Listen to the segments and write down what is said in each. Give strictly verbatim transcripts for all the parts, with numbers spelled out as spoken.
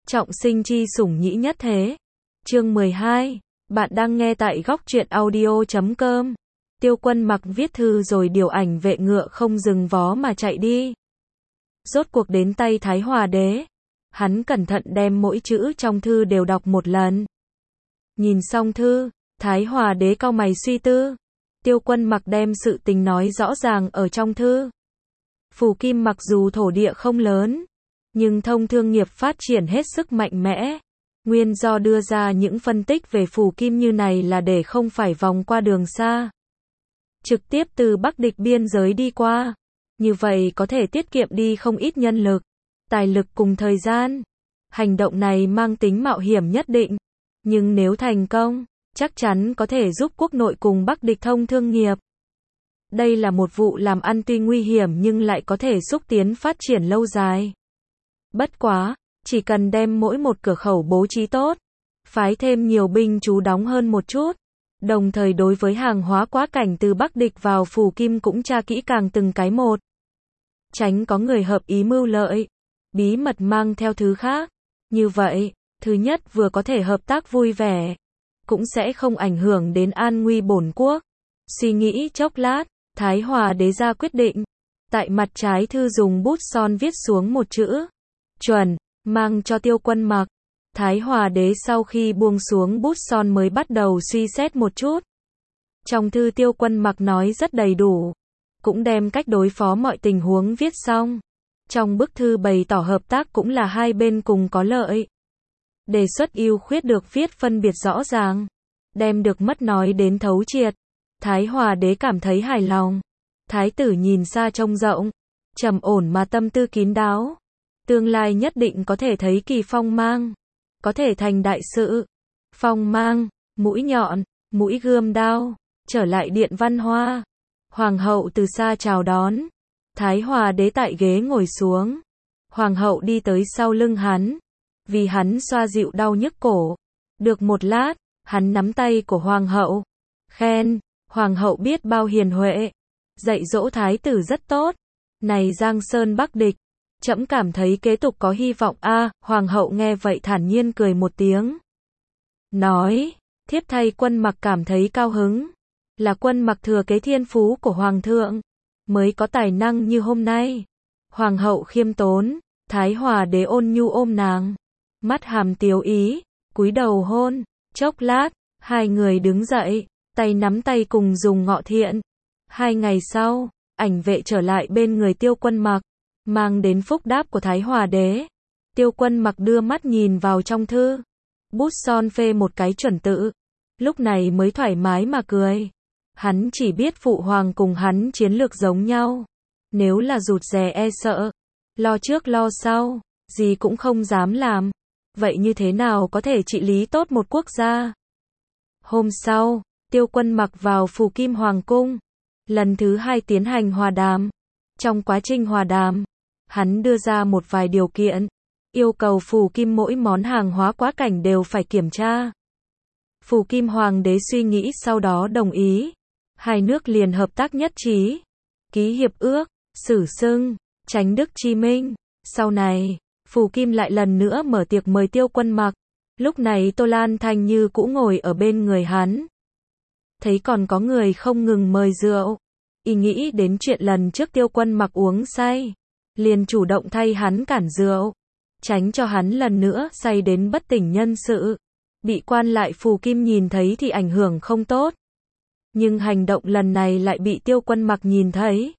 Trọng sinh chi sủng nhĩ nhất thế. Chương mười hai. Bạn đang nghe tại góc truyện audio chấm com. Tiêu Quân Mặc viết thư rồi điều ảnh vệ ngựa không dừng vó mà chạy đi. Rốt cuộc đến tay Thái Hòa đế. Hắn cẩn thận đem mỗi chữ trong thư đều đọc một lần. Nhìn xong thư, Thái Hòa đế cau mày suy tư. Tiêu Quân Mặc đem sự tình nói rõ ràng ở trong thư. Phù Kim mặc dù thổ địa không lớn, nhưng thông thương nghiệp phát triển hết sức mạnh mẽ. Nguyên do đưa ra những phân tích về Phù Kim như này là để không phải vòng qua đường xa, trực tiếp từ Bắc Địch biên giới đi qua. Như vậy có thể tiết kiệm đi không ít nhân lực, tài lực cùng thời gian. Hành động này mang tính mạo hiểm nhất định, nhưng nếu thành công, chắc chắn có thể giúp quốc nội cùng Bắc Địch thông thương nghiệp. Đây là một vụ làm ăn tuy nguy hiểm nhưng lại có thể xúc tiến phát triển lâu dài. Bất quá, chỉ cần đem mỗi một cửa khẩu bố trí tốt, phái thêm nhiều binh trú đóng hơn một chút, đồng thời đối với hàng hóa quá cảnh từ Bắc Địch vào Phù Kim cũng tra kỹ càng từng cái một. Tránh có người hợp ý mưu lợi, bí mật mang theo thứ khác. Như vậy, thứ nhất vừa có thể hợp tác vui vẻ, cũng sẽ không ảnh hưởng đến an nguy bổn quốc. Suy nghĩ chốc lát, Thái Hòa đế ra quyết định. Tại mặt trái thư dùng bút son viết xuống một chữ chuẩn, mang cho Tiêu Quân Mặc. Thái Hòa đế sau khi buông xuống bút son mới bắt đầu suy xét một chút. Trong thư Tiêu Quân Mặc nói rất đầy đủ, cũng đem cách đối phó mọi tình huống viết xong. Trong bức thư bày tỏ hợp tác cũng là hai bên cùng có lợi. Đề xuất ưu khuyết được viết phân biệt rõ ràng, đem được mất nói đến thấu triệt. Thái Hòa đế cảm thấy hài lòng. Thái tử nhìn xa trông rộng, trầm ổn mà tâm tư kín đáo. Tương lai nhất định có thể thấy kỳ phong mang, có thể thành đại sự. Phong mang, mũi nhọn, mũi gươm đao, trở lại điện Văn Hoa. Hoàng hậu từ xa chào đón. Thái Hòa đế tại ghế ngồi xuống. Hoàng hậu đi tới sau lưng hắn, vì hắn xoa dịu đau nhức cổ. Được một lát, hắn nắm tay của hoàng hậu, khen, hoàng hậu biết bao hiền huệ, dạy dỗ thái tử rất tốt. Này Giang Sơn Bắc Địch, trẫm cảm thấy kế tục có hy vọng a. À, hoàng hậu nghe vậy thản nhiên cười một tiếng, nói, thiếp thay Quân Mặc cảm thấy cao hứng. Là Quân Mặc thừa kế thiên phú của hoàng thượng, mới có tài năng như hôm nay. Hoàng hậu khiêm tốn. Thái Hòa đế ôn nhu ôm nàng, mắt hàm tiếu ý, cúi đầu hôn. Chốc lát, hai người đứng dậy, tay nắm tay cùng dùng ngọ thiện. Hai ngày sau, ảnh vệ trở lại bên người Tiêu Quân Mặc, mang đến phúc đáp của Thái Hòa đế. Tiêu Quân Mặc đưa mắt nhìn vào trong thư, bút son phê một cái chuẩn tự, lúc này mới thoải mái mà cười. Hắn chỉ biết phụ hoàng cùng hắn chiến lược giống nhau, nếu là rụt rè e sợ, lo trước lo sau, gì cũng không dám làm, vậy như thế nào có thể trị lý tốt một quốc gia. Hôm sau, Tiêu Quân Mặc vào Phù Kim Hoàng cung, lần thứ hai tiến hành hòa đàm. Trong quá trình hòa đàm, hắn đưa ra một vài điều kiện, yêu cầu Phù Kim mỗi món hàng hóa quá cảnh đều phải kiểm tra. Phù Kim Hoàng đế suy nghĩ sau đó đồng ý. Hai nước liền hợp tác nhất trí, ký hiệp ước, xử xưng, Chánh Đức Chi Minh. Sau này, Phù Kim lại lần nữa mở tiệc mời Tiêu Quân Mặc. Lúc này Tô Lan Thanh như cũ ngồi ở bên người hắn. Thấy còn có người không ngừng mời rượu, y nghĩ đến chuyện lần trước Tiêu Quân Mặc uống say, liền chủ động thay hắn cản rượu, tránh cho hắn lần nữa say đến bất tỉnh nhân sự. Bị quan lại Phù Kim nhìn thấy thì ảnh hưởng không tốt. Nhưng hành động lần này lại bị Tiêu Quân Mặc nhìn thấy,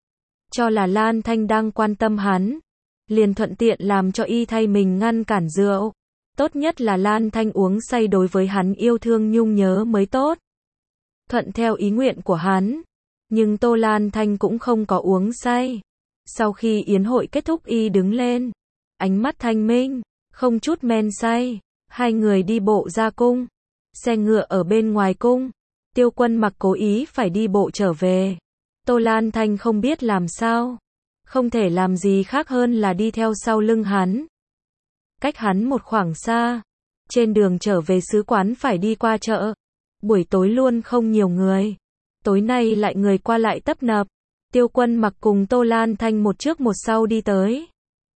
cho là Lan Thanh đang quan tâm hắn, liền thuận tiện làm cho y thay mình ngăn cản rượu. Tốt nhất là Lan Thanh uống say đối với hắn yêu thương nhung nhớ mới tốt. Thuận theo ý nguyện của hắn, nhưng Tô Lan Thanh cũng không có uống say. Sau khi yến hội kết thúc y đứng lên, ánh mắt thanh minh, không chút men say. Hai người đi bộ ra cung, xe ngựa ở bên ngoài cung. Tiêu Quân Mặc cố ý phải đi bộ trở về. Tô Lan Thanh không biết làm sao, không thể làm gì khác hơn là đi theo sau lưng hắn. Cách hắn một khoảng xa, trên đường trở về sứ quán phải đi qua chợ. Buổi tối luôn không nhiều người, tối nay lại người qua lại tấp nập. Tiêu Quân Mặc cùng Tô Lan Thanh một trước một sau đi tới.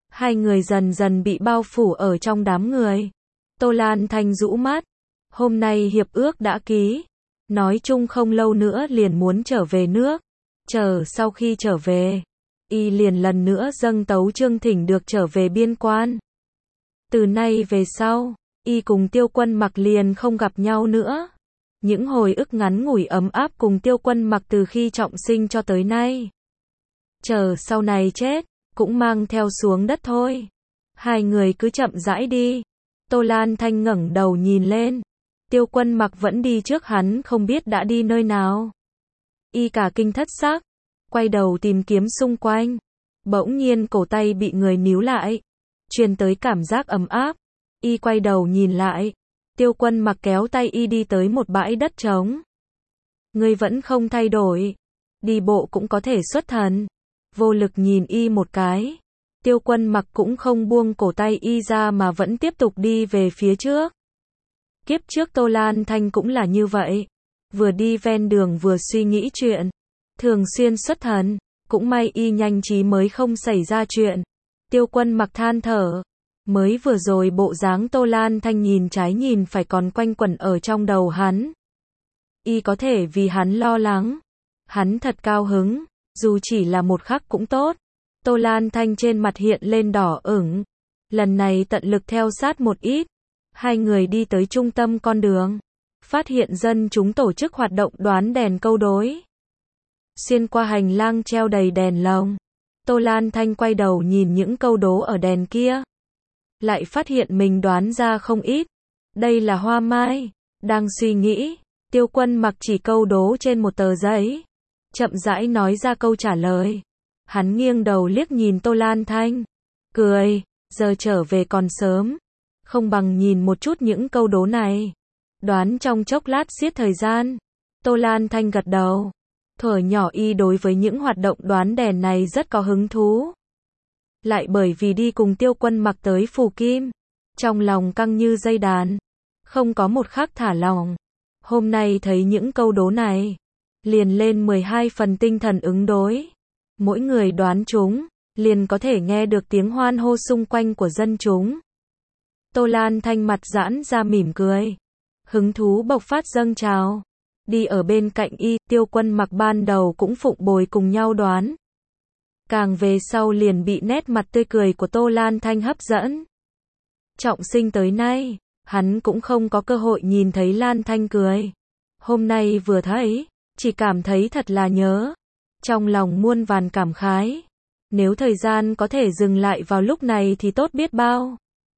Hai người dần dần bị bao phủ ở trong đám người. Tô Lan Thanh rũ mắt. Hôm nay hiệp ước đã ký. Nói chung không lâu nữa liền muốn trở về nước. Chờ sau khi trở về, y liền lần nữa dâng tấu chương thỉnh được trở về biên quan. Từ nay về sau, y cùng Tiêu Quân Mặc liền không gặp nhau nữa. Những hồi ức ngắn ngủi ấm áp cùng Tiêu Quân Mặc từ khi trọng sinh cho tới nay. Chờ sau này chết, cũng mang theo xuống đất thôi. Hai người cứ chậm rãi đi. Tô Lan Thanh ngẩng đầu nhìn lên. Tiêu Quân Mặc vẫn đi trước hắn không biết đã đi nơi nào. Y cả kinh thất xác, quay đầu tìm kiếm xung quanh. Bỗng nhiên cổ tay bị người níu lại, truyền tới cảm giác ấm áp. Y quay đầu nhìn lại. Tiêu Quân Mặc kéo tay y đi tới một bãi đất trống. Ngươi vẫn không thay đổi. Đi bộ cũng có thể xuất thần. Vô lực nhìn y một cái. Tiêu Quân Mặc cũng không buông cổ tay y ra mà vẫn tiếp tục đi về phía trước. Kiếp trước Tô Lan Thanh cũng là như vậy. Vừa đi ven đường vừa suy nghĩ chuyện. Thường xuyên xuất thần. Cũng may y nhanh trí mới không xảy ra chuyện. Tiêu Quân Mặc than thở. Mới vừa rồi bộ dáng Tô Lan Thanh nhìn trái nhìn phải còn quanh quẩn ở trong đầu hắn. Y có thể vì hắn lo lắng. Hắn thật cao hứng. Dù chỉ là một khắc cũng tốt. Tô Lan Thanh trên mặt hiện lên đỏ ửng. Lần này tận lực theo sát một ít. Hai người đi tới trung tâm con đường. Phát hiện dân chúng tổ chức hoạt động đoán đèn câu đối. Xuyên qua hành lang treo đầy đèn lồng. Tô Lan Thanh quay đầu nhìn những câu đố ở đèn kia. Lại phát hiện mình đoán ra không ít. Đây là hoa mai. Đang suy nghĩ. Tiêu Quân Mặc chỉ câu đố trên một tờ giấy. Chậm rãi nói ra câu trả lời. Hắn nghiêng đầu liếc nhìn Tô Lan Thanh. Cười. Giờ trở về còn sớm. Không bằng nhìn một chút những câu đố này. Đoán trong chốc lát giết thời gian. Tô Lan Thanh gật đầu. Thuở nhỏ y đối với những hoạt động đoán đèn này rất có hứng thú. Lại bởi vì đi cùng Tiêu Quân Mặc tới Phù Kim. Trong lòng căng như dây đàn. Không có một khắc thả lỏng. Hôm nay thấy những câu đố này. Liền lên mười hai phần tinh thần ứng đối. Mỗi người đoán chúng. Liền có thể nghe được tiếng hoan hô xung quanh của dân chúng. Tô Lan Thanh mặt giãn ra mỉm cười. Hứng thú bộc phát dâng trào. Đi ở bên cạnh y, Tiêu Quân Mặc ban đầu cũng phụng bồi cùng nhau đoán. Càng về sau liền bị nét mặt tươi cười của Tô Lan Thanh hấp dẫn. Trọng sinh tới nay, hắn cũng không có cơ hội nhìn thấy Lan Thanh cười. Hôm nay vừa thấy, chỉ cảm thấy thật là nhớ. Trong lòng muôn vàn cảm khái. Nếu thời gian có thể dừng lại vào lúc này thì tốt biết bao.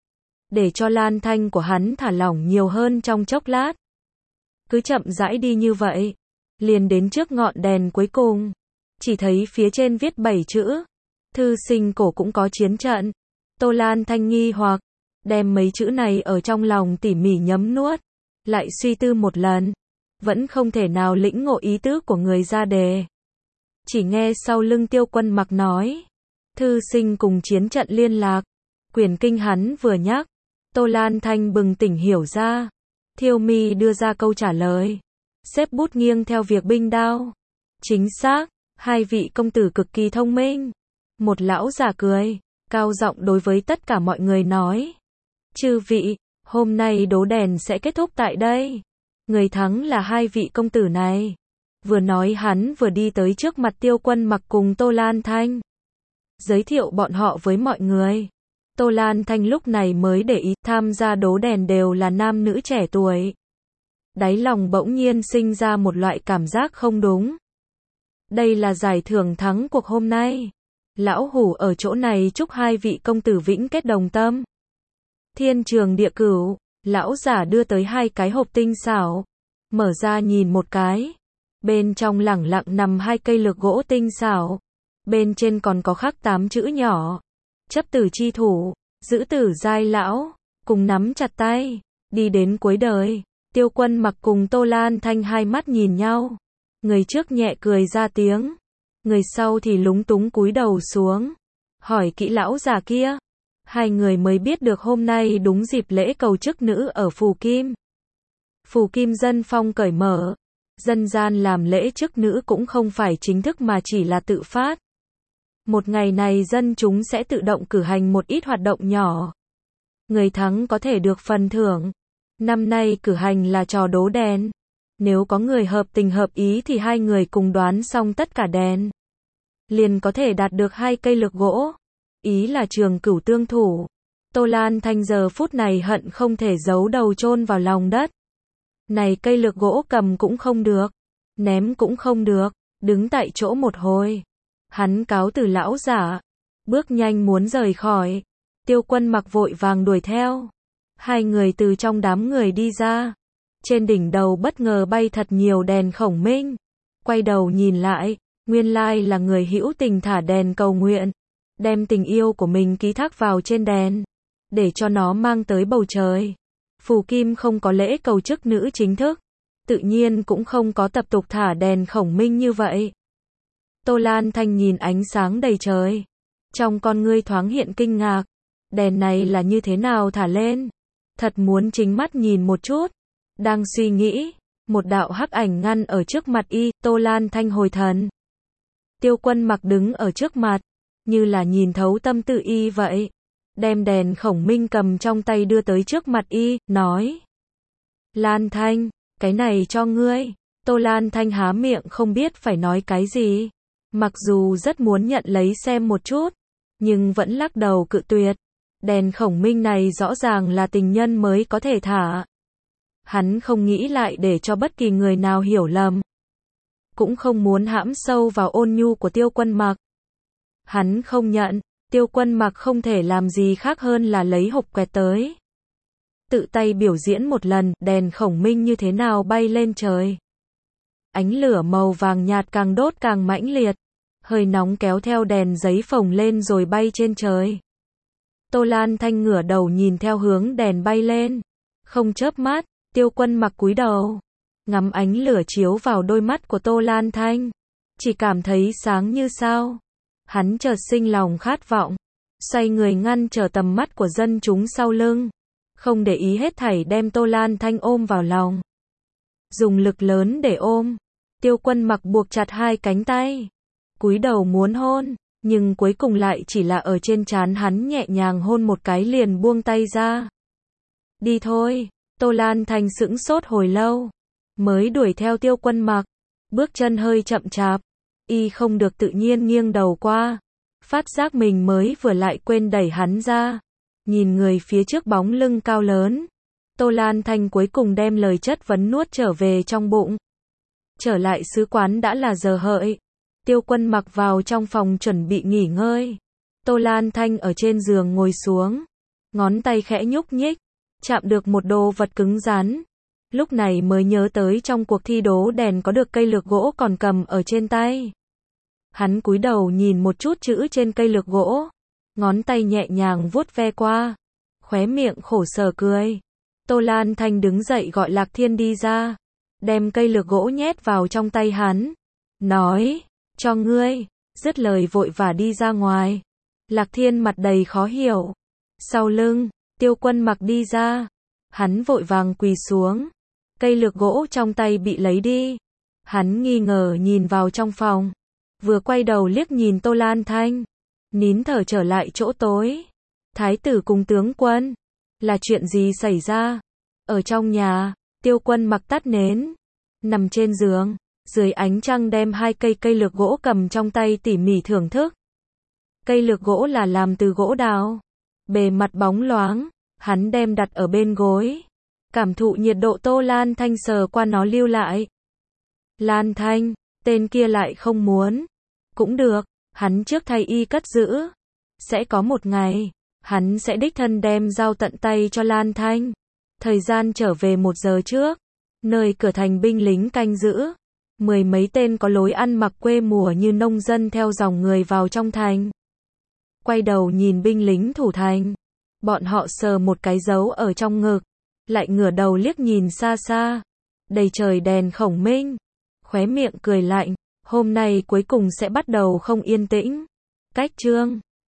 Để cho Lan Thanh của hắn thả lỏng nhiều hơn trong chốc lát. Cứ chậm rãi đi như vậy. Liền đến trước ngọn đèn cuối cùng. Chỉ thấy phía trên viết bảy chữ. Thư sinh cổ cũng có chiến trận. Tô Lan Thanh nghi hoặc. Đem mấy chữ này ở trong lòng tỉ mỉ nhấm nuốt. Lại suy tư một lần. Vẫn không thể nào lĩnh ngộ ý tứ của người ra đề. Chỉ nghe sau lưng Tiêu Quân Mặc nói. Thư sinh cùng chiến trận liên lạc. Quyển kinh hắn vừa nhắc. Tô Lan Thanh bừng tỉnh hiểu ra. Thiêu Mi đưa ra câu trả lời. Xếp bút nghiêng theo việc binh đao. Chính xác, hai vị công tử cực kỳ thông minh. Một lão già cười, cao giọng đối với tất cả mọi người nói. Chư vị, hôm nay đố đèn sẽ kết thúc tại đây. Người thắng là hai vị công tử này. Vừa nói hắn vừa đi tới trước mặt Tiêu Quân Mặc cùng Tô Lan Thanh. Giới thiệu bọn họ với mọi người. Tô Lan Thanh lúc này mới để ý tham gia đố đèn đều là nam nữ trẻ tuổi. Đáy lòng bỗng nhiên sinh ra một loại cảm giác không đúng. Đây là giải thưởng thắng cuộc hôm nay. Lão Hủ ở chỗ này chúc hai vị công tử vĩnh kết đồng tâm. Thiên trường địa cửu, lão giả đưa tới hai cái hộp tinh xảo. Mở ra nhìn một cái. Bên trong lẳng lặng nằm hai cây lược gỗ tinh xảo. Bên trên còn có khắc tám chữ nhỏ. Chấp tử chi thủ, giữ tử giai lão, cùng nắm chặt tay, đi đến cuối đời. Tiêu Quân Mặc cùng Tô Lan Thanh hai mắt nhìn nhau. Người trước nhẹ cười ra tiếng. Người sau thì lúng túng cúi đầu xuống. Hỏi kỹ lão già kia. Hai người mới biết được hôm nay đúng dịp lễ cầu chức nữ ở Phù Kim. Phù Kim dân phong cởi mở. Dân gian làm lễ chức nữ cũng không phải chính thức mà chỉ là tự phát. Một ngày này dân chúng sẽ tự động cử hành một ít hoạt động nhỏ. Người thắng có thể được phần thưởng. Năm nay cử hành là trò đố đèn. Nếu có người hợp tình hợp ý thì hai người cùng đoán xong tất cả đèn, liền có thể đạt được hai cây lược gỗ. Ý là trường cửu tương thủ. Tô Lan Thanh giờ phút này hận không thể giấu đầu chôn vào lòng đất. Này cây lược gỗ cầm cũng không được, ném cũng không được, đứng tại chỗ một hồi. Hắn cáo từ lão giả, bước nhanh muốn rời khỏi. Tiêu Quân Mặc vội vàng đuổi theo. Hai người từ trong đám người đi ra. Trên đỉnh đầu bất ngờ bay thật nhiều đèn khổng minh. Quay đầu nhìn lại, nguyên lai là người hữu tình thả đèn cầu nguyện, đem tình yêu của mình ký thác vào trên đèn, để cho nó mang tới bầu trời. Phù Kim không có lễ cầu chức nữ chính thức, tự nhiên cũng không có tập tục thả đèn khổng minh như vậy. Tô Lan Thanh nhìn ánh sáng đầy trời, trong con ngươi thoáng hiện kinh ngạc, đèn này là như thế nào thả lên? Thật muốn chính mắt nhìn một chút. Đang suy nghĩ, một đạo hắc ảnh ngăn ở trước mặt y, Tô Lan Thanh hồi thần. Tiêu Quân Mặc đứng ở trước mặt, như là nhìn thấu tâm tư y vậy. Đem đèn khổng minh cầm trong tay đưa tới trước mặt y, nói: Lan Thanh, cái này cho ngươi. Tô Lan Thanh há miệng không biết phải nói cái gì. Mặc dù rất muốn nhận lấy xem một chút, nhưng vẫn lắc đầu cự tuyệt. Đèn khổng minh này rõ ràng là tình nhân mới có thể thả. Hắn không nghĩ lại để cho bất kỳ người nào hiểu lầm. Cũng không muốn hãm sâu vào ôn nhu của Tiêu Quân Mặc. Hắn không nhận, Tiêu Quân Mặc không thể làm gì khác hơn là lấy hộp quẹt tới. Tự tay biểu diễn một lần, đèn khổng minh như thế nào bay lên trời. Ánh lửa màu vàng nhạt càng đốt càng mãnh liệt. Hơi nóng kéo theo đèn giấy phồng lên rồi bay trên trời. Tô Lan Thanh ngửa đầu nhìn theo hướng đèn bay lên. Không chớp mắt, Tiêu Quân Mặc cúi đầu. Ngắm ánh lửa chiếu vào đôi mắt của Tô Lan Thanh. Chỉ cảm thấy sáng như sao. Hắn chợt sinh lòng khát vọng. Xoay người ngăn trở tầm mắt của dân chúng sau lưng. Không để ý hết thảy đem Tô Lan Thanh ôm vào lòng. Dùng lực lớn để ôm. Tiêu Quân Mặc buộc chặt hai cánh tay. Cúi đầu muốn hôn. Nhưng cuối cùng lại chỉ là ở trên trán hắn nhẹ nhàng hôn một cái liền buông tay ra. Đi thôi. Tô Lan Thanh sững sốt hồi lâu. Mới đuổi theo Tiêu Quân Mặc. Bước chân hơi chậm chạp. Y không được tự nhiên nghiêng đầu qua. Phát giác mình mới vừa lại quên đẩy hắn ra. Nhìn người phía trước bóng lưng cao lớn. Tô Lan Thanh cuối cùng đem lời chất vấn nuốt trở về trong bụng. Trở lại sứ quán đã là giờ hợi. Tiêu Quân Mặc vào trong phòng chuẩn bị nghỉ ngơi. Tô Lan Thanh ở trên giường ngồi xuống. Ngón tay khẽ nhúc nhích. Chạm được một đồ vật cứng rắn. Lúc này mới nhớ tới trong cuộc thi đố đèn có được cây lược gỗ còn cầm ở trên tay. Hắn cúi đầu nhìn một chút chữ trên cây lược gỗ. Ngón tay nhẹ nhàng vuốt ve qua. Khóe miệng khổ sở cười. Tô Lan Thanh đứng dậy gọi Lạc Thiên đi ra. Đem cây lược gỗ nhét vào trong tay hắn. Nói, cho ngươi. Dứt lời vội vã đi ra ngoài. Lạc Thiên mặt đầy khó hiểu. Sau lưng, Tiêu Quân Mặc đi ra. Hắn vội vàng quỳ xuống. Cây lược gỗ trong tay bị lấy đi. Hắn nghi ngờ nhìn vào trong phòng. Vừa quay đầu liếc nhìn Tô Lan Thanh. Nín thở trở lại chỗ tối. Thái tử cùng tướng quân. Là chuyện gì xảy ra? Ở trong nhà, Tiêu Quân Mặc tắt nến. Nằm trên giường. Dưới ánh trăng đem hai cây cây lược gỗ cầm trong tay tỉ mỉ thưởng thức. Cây lược gỗ là làm từ gỗ đào. Bề mặt bóng loáng. Hắn đem đặt ở bên gối. Cảm thụ nhiệt độ Tô Lan Thanh sờ qua nó lưu lại. Lan Thanh, tên kia lại không muốn. Cũng được, hắn trước thay y cất giữ. Sẽ có một ngày, hắn sẽ đích thân đem giao tận tay cho Lan Thanh. Thời gian trở về một giờ trước. Nơi cửa thành binh lính canh giữ. Mười mấy tên có lối ăn mặc quê mùa như nông dân theo dòng người vào trong thành. Quay đầu nhìn binh lính thủ thành. Bọn họ sờ một cái dấu ở trong ngực. Lại ngửa đầu liếc nhìn xa xa. Đầy trời đèn khổng minh. Khóe miệng cười lạnh. Hôm nay cuối cùng sẽ bắt đầu không yên tĩnh. Cách chương